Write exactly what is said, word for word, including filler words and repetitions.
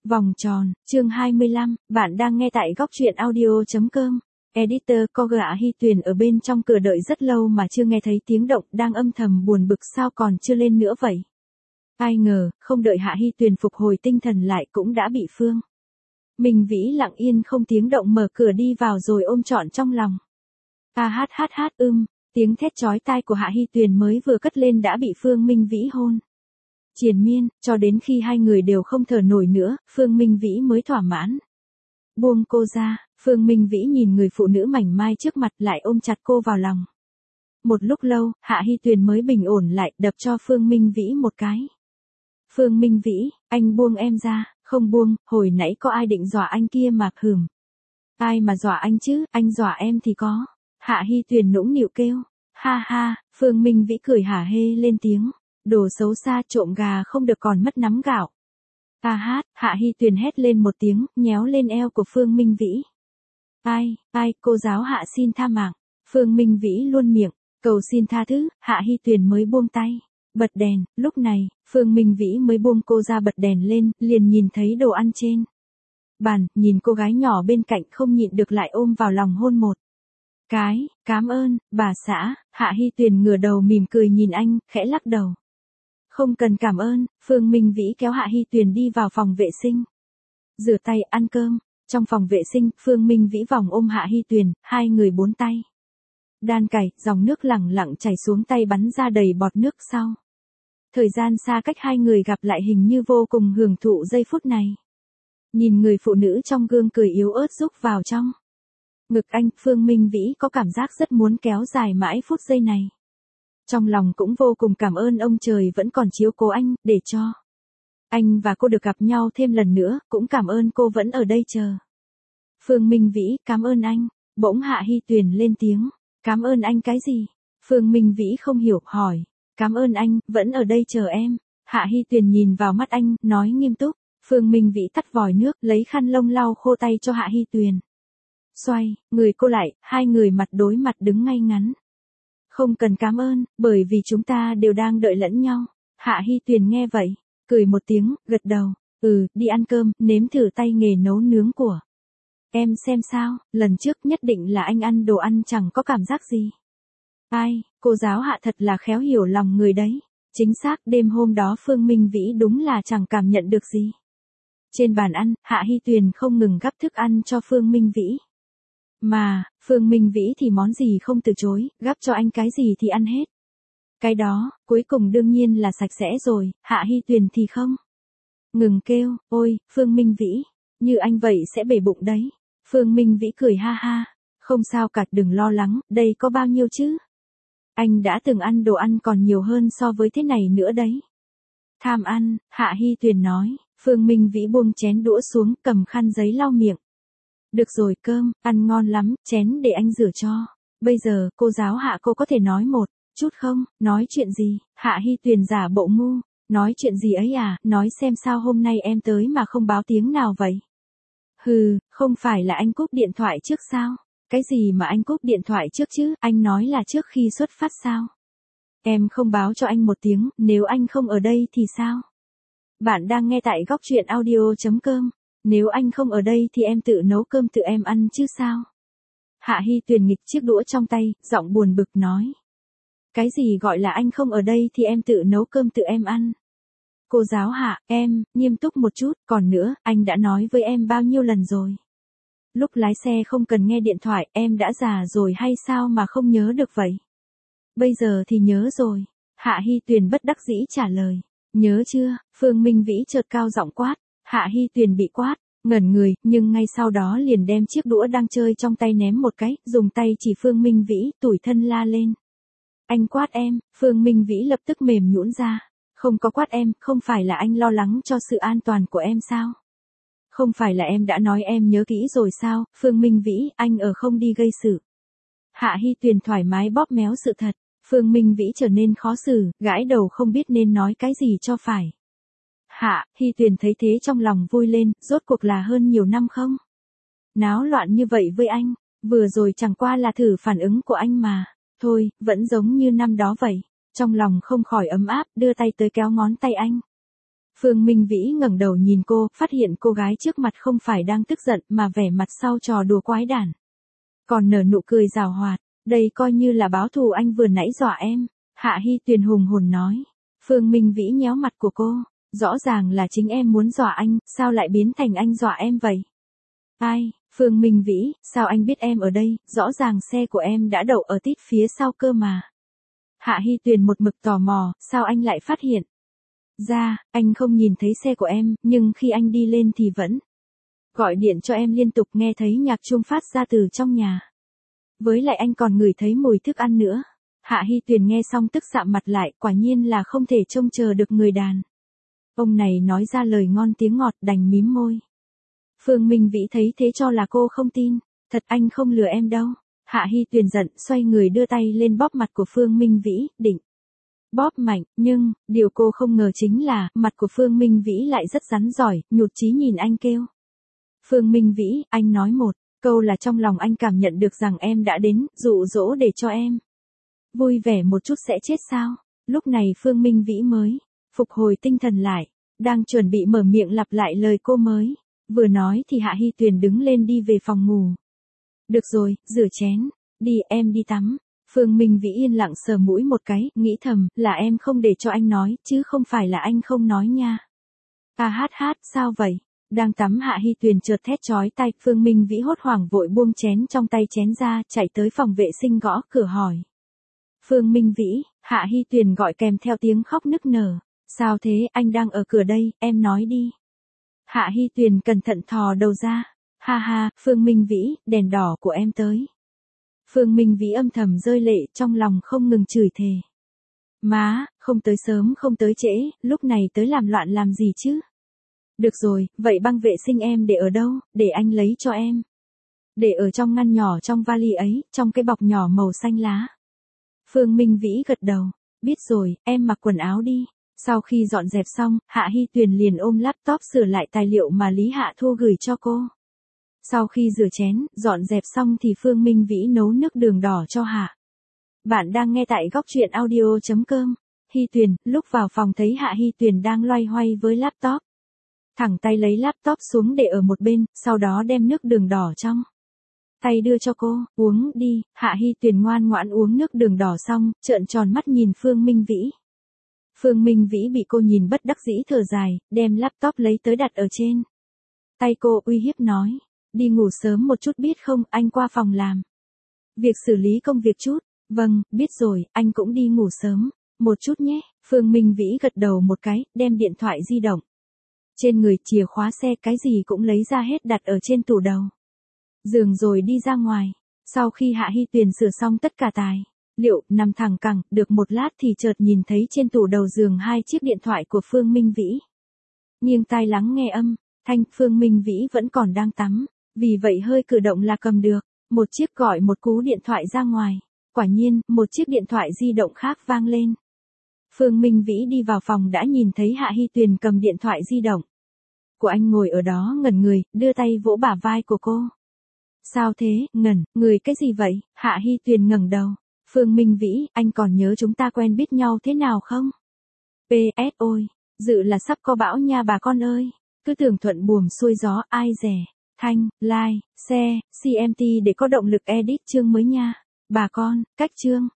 Vòng tròn, chương hai mươi lăm, bạn đang nghe tại góc truyện audio.com. Editor Coga Hy Tuyền ở bên trong cửa đợi rất lâu mà chưa nghe thấy tiếng động, đang âm thầm buồn bực sao còn chưa lên nữa vậy. Ai ngờ, không đợi Hạ Hy Tuyền phục hồi tinh thần lại cũng đã bị Phương Minh Vĩ lặng yên không tiếng động mở cửa đi vào rồi ôm trọn trong lòng. A hát hát hát ưm, tiếng thét chói tai của Hạ Hy Tuyền mới vừa cất lên đã bị Phương Minh Vĩ hôn triền miên, cho đến khi hai người đều không thở nổi nữa, Phương Minh Vĩ mới thỏa mãn. Buông cô ra, Phương Minh Vĩ nhìn người phụ nữ mảnh mai trước mặt lại ôm chặt cô vào lòng. Một lúc lâu, Hạ Hy Tuyền mới bình ổn lại, đập cho Phương Minh Vĩ một cái. Phương Minh Vĩ, anh buông em ra, không buông, hồi nãy có ai định dọa anh kia mà hừm. Ai mà dọa anh chứ, anh dọa em thì có. Hạ Hy Tuyền nũng nịu kêu. Ha ha, Phương Minh Vĩ cười hả hê lên tiếng. Đồ xấu xa, trộm gà không được còn mất nắm gạo. A hát, Hạ Hy Tuyền hét lên một tiếng, nhéo lên eo của Phương Minh Vĩ. Ai, ai, cô giáo Hạ xin tha mạng. Phương Minh Vĩ luôn miệng, cầu xin tha thứ, Hạ Hy Tuyền mới buông tay. Bật đèn, lúc này, Phương Minh Vĩ mới buông cô ra bật đèn lên, liền nhìn thấy đồ ăn trên bàn, nhìn cô gái nhỏ bên cạnh không nhịn được lại ôm vào lòng hôn một cái. Cám ơn, bà xã. Hạ Hy Tuyền ngửa đầu mỉm cười nhìn anh, khẽ lắc đầu. Không cần cảm ơn, Phương Minh Vĩ kéo Hạ Hy Tuyền đi vào phòng vệ sinh. Rửa tay, ăn cơm. Trong phòng vệ sinh, Phương Minh Vĩ vòng ôm Hạ Hy Tuyền, hai người bốn tay đan cày, dòng nước lẳng lặng chảy xuống tay bắn ra đầy bọt nước sau. Thời gian xa cách hai người gặp lại hình như vô cùng hưởng thụ giây phút này. Nhìn người phụ nữ trong gương cười yếu ớt rúc vào trong ngực anh, Phương Minh Vĩ có cảm giác rất muốn kéo dài mãi phút giây này. Trong lòng cũng vô cùng cảm ơn ông trời vẫn còn chiếu cố anh, để cho anh và cô được gặp nhau thêm lần nữa, cũng cảm ơn cô vẫn ở đây chờ. Phương Minh Vĩ, cảm ơn anh. Bỗng Hạ Hy Tuyền lên tiếng. Cảm ơn anh cái gì? Phương Minh Vĩ không hiểu, hỏi. Cảm ơn anh, vẫn ở đây chờ em. Hạ Hy Tuyền nhìn vào mắt anh, nói nghiêm túc. Phương Minh Vĩ tắt vòi nước, lấy khăn lông lau khô tay cho Hạ Hy Tuyền. Xoay, người cô lại, hai người mặt đối mặt đứng ngay ngắn. Không cần cảm ơn, bởi vì chúng ta đều đang đợi lẫn nhau. Hạ Hy Tuyền nghe vậy, cười một tiếng, gật đầu. Ừ, đi ăn cơm, nếm thử tay nghề nấu nướng của em xem sao, lần trước nhất định là anh ăn đồ ăn chẳng có cảm giác gì. Ai, cô giáo Hạ thật là khéo hiểu lòng người đấy. Chính xác, đêm hôm đó Phương Minh Vĩ đúng là chẳng cảm nhận được gì. Trên bàn ăn, Hạ Hy Tuyền không ngừng gắp thức ăn cho Phương Minh Vĩ. Mà, Phương Minh Vĩ thì món gì không từ chối, gắp cho anh cái gì thì ăn hết. Cái đó, cuối cùng đương nhiên là sạch sẽ rồi, Hạ Hy Tuyền thì không. Ngừng kêu, ôi, Phương Minh Vĩ, như anh vậy sẽ bể bụng đấy. Phương Minh Vĩ cười ha ha, không sao cả, đừng lo lắng, đây có bao nhiêu chứ. Anh đã từng ăn đồ ăn còn nhiều hơn so với thế này nữa đấy. Tham ăn, Hạ Hy Tuyền nói. Phương Minh Vĩ buông chén đũa xuống, cầm khăn giấy lau miệng. Được rồi, cơm, ăn ngon lắm, chén để anh rửa cho. Bây giờ, cô giáo Hạ cô có thể nói một chút không? Nói chuyện gì? Hạ Hy Tuyền giả bộ ngu. Nói chuyện gì ấy à? Nói xem sao hôm nay em tới mà không báo tiếng nào vậy? Hừ, không phải là anh cúp điện thoại trước sao? Cái gì mà anh cúp điện thoại trước chứ? Anh nói là trước khi xuất phát sao? Em không báo cho anh một tiếng, nếu anh không ở đây thì sao? Bạn đang nghe tại góc truyện audio.com. Nếu anh không ở đây thì em tự nấu cơm tự em ăn chứ sao? Hạ Hy Tuyền nghịch chiếc đũa trong tay, giọng buồn bực nói. Cái gì gọi là anh không ở đây thì em tự nấu cơm tự em ăn? Cô giáo Hạ, em, nghiêm túc một chút, còn nữa, anh đã nói với em bao nhiêu lần rồi. Lúc lái xe không cần nghe điện thoại, em đã già rồi hay sao mà không nhớ được vậy? Bây giờ thì nhớ rồi. Hạ Hy Tuyền bất đắc dĩ trả lời. Nhớ chưa? Phương Minh Vĩ chợt cao giọng quát. Hạ Hy Tuyền bị quát, ngẩn người, nhưng ngay sau đó liền đem chiếc đũa đang chơi trong tay ném một cái, dùng tay chỉ Phương Minh Vĩ, tủi thân la lên. Anh quát em, Phương Minh Vĩ lập tức mềm nhũn ra. Không có quát em, không phải là anh lo lắng cho sự an toàn của em sao? Không phải là em đã nói em nhớ kỹ rồi sao? Phương Minh Vĩ, anh ở không đi gây sự. Hạ Hy Tuyền thoải mái bóp méo sự thật. Phương Minh Vĩ trở nên khó xử, gãi đầu không biết nên nói cái gì cho phải. Hạ Hy Tuyền thấy thế trong lòng vui lên, rốt cuộc là hơn nhiều năm không? Náo loạn như vậy với anh, vừa rồi chẳng qua là thử phản ứng của anh mà. Thôi, vẫn giống như năm đó vậy. Trong lòng không khỏi ấm áp, đưa tay tới kéo ngón tay anh. Phương Minh Vĩ ngẩng đầu nhìn cô, phát hiện cô gái trước mặt không phải đang tức giận mà vẻ mặt sau trò đùa quái đản. Còn nở nụ cười giảo hoạt, đây coi như là báo thù anh vừa nãy dọa em. Hạ Hy Tuyền hùng hồn nói. Phương Minh Vĩ nhéo mặt của cô, rõ ràng là chính em muốn dọa anh, sao lại biến thành anh dọa em vậy? Ai, Phương Minh Vĩ, sao anh biết em ở đây, rõ ràng xe của em đã đậu ở tít phía sau cơ mà. Hạ Hy Tuyền một mực tò mò, sao anh lại phát hiện? Ra, anh không nhìn thấy xe của em, nhưng khi anh đi lên thì vẫn gọi điện cho em liên tục, nghe thấy nhạc chuông phát ra từ trong nhà. Với lại anh còn ngửi thấy mùi thức ăn nữa. Hạ Hy Tuyền nghe xong tức sạm mặt lại, quả nhiên là không thể trông chờ được người đàn ông này nói ra lời ngon tiếng ngọt, đành mím môi. Phương Minh Vĩ thấy thế cho là cô không tin. Thật anh không lừa em đâu. Hạ Hy Tuyền giận, xoay người đưa tay lên bóp mặt của Phương Minh Vĩ, định bóp mạnh, nhưng, điều cô không ngờ chính là, mặt của Phương Minh Vĩ lại rất rắn giỏi, nhụt chí nhìn anh kêu. Phương Minh Vĩ, anh nói một câu là trong lòng anh cảm nhận được rằng em đã đến, dụ dỗ để cho em vui vẻ một chút sẽ chết sao? Lúc này Phương Minh Vĩ mới phục hồi tinh thần lại, đang chuẩn bị mở miệng lặp lại lời cô mới vừa nói thì Hạ Hy Tuyền đứng lên đi về phòng ngủ. Được rồi, rửa chén, đi em đi tắm. Phương Minh Vĩ yên lặng sờ mũi một cái, nghĩ thầm, là em không để cho anh nói, chứ không phải là anh không nói nha. À hát hát, sao vậy? Đang tắm Hạ Hy Tuyền chợt thét chói tai, Phương Minh Vĩ hốt hoảng vội buông chén trong tay chén ra, chạy tới phòng vệ sinh gõ cửa hỏi. Phương Minh Vĩ, Hạ Hy Tuyền gọi kèm theo tiếng khóc nức nở. Sao thế, anh đang ở cửa đây, em nói đi. Hạ Hy Tuyền cẩn thận thò đầu ra. Ha ha, Phương Minh Vĩ, đèn đỏ của em tới. Phương Minh Vĩ âm thầm rơi lệ, trong lòng không ngừng chửi thề. Má, không tới sớm không tới trễ, lúc này tới làm loạn làm gì chứ? Được rồi, vậy băng vệ sinh em để ở đâu, để anh lấy cho em. Để ở trong ngăn nhỏ trong vali ấy, trong cái bọc nhỏ màu xanh lá. Phương Minh Vĩ gật đầu, biết rồi, em mặc quần áo đi. Sau khi dọn dẹp xong, Hạ Hy Tuyền liền ôm laptop sửa lại tài liệu mà Lý Hạ Thu gửi cho cô. Sau khi rửa chén, dọn dẹp xong thì Phương Minh Vĩ nấu nước đường đỏ cho Hạ. Bạn đang nghe tại góc truyện audio chấm com. Hy Tuyền, lúc vào phòng thấy Hạ Hy Tuyền đang loay hoay với laptop. Thẳng tay lấy laptop xuống để ở một bên, sau đó đem nước đường đỏ trong tay đưa cho cô, uống đi. Hạ Hy Tuyền ngoan ngoãn uống nước đường đỏ xong, trợn tròn mắt nhìn Phương Minh Vĩ. Phương Minh Vĩ bị cô nhìn bất đắc dĩ thở dài, đem laptop lấy tới đặt ở trên tay cô, uy hiếp nói. Đi ngủ sớm một chút biết không, anh qua phòng làm việc xử lý công việc chút. Vâng, biết rồi, anh cũng đi ngủ sớm một chút nhé. Phương Minh Vĩ gật đầu một cái, đem điện thoại di động trên người, chìa khóa xe, cái gì cũng lấy ra hết đặt ở trên tủ đầu giường rồi đi ra ngoài. Sau khi Hạ Hy Tuyền sửa xong tất cả tài liệu, nằm thẳng cẳng, được một lát thì chợt nhìn thấy trên tủ đầu giường hai chiếc điện thoại của Phương Minh Vĩ. Nghiêng tai lắng nghe âm thanh, Phương Minh Vĩ vẫn còn đang tắm, vì vậy hơi cử động là cầm được. Một chiếc gọi một cú điện thoại ra ngoài. Quả nhiên, một chiếc điện thoại di động khác vang lên. Phương Minh Vĩ đi vào phòng đã nhìn thấy Hạ Hy Tuyền cầm điện thoại di động của anh ngồi ở đó ngẩn người, đưa tay vỗ bả vai của cô. Sao thế, ngẩn, người cái gì vậy? Hạ Hy Tuyền ngẩng đầu. Phương Minh Vĩ, anh còn nhớ chúng ta quen biết nhau thế nào không? pê ét ôi, dự là sắp có bão nha bà con ơi. Cứ tưởng thuận buồm xuôi gió, ai dè. Thanh, like, share, xê em tê để có động lực edit chương mới nha. Bà con, cách chương.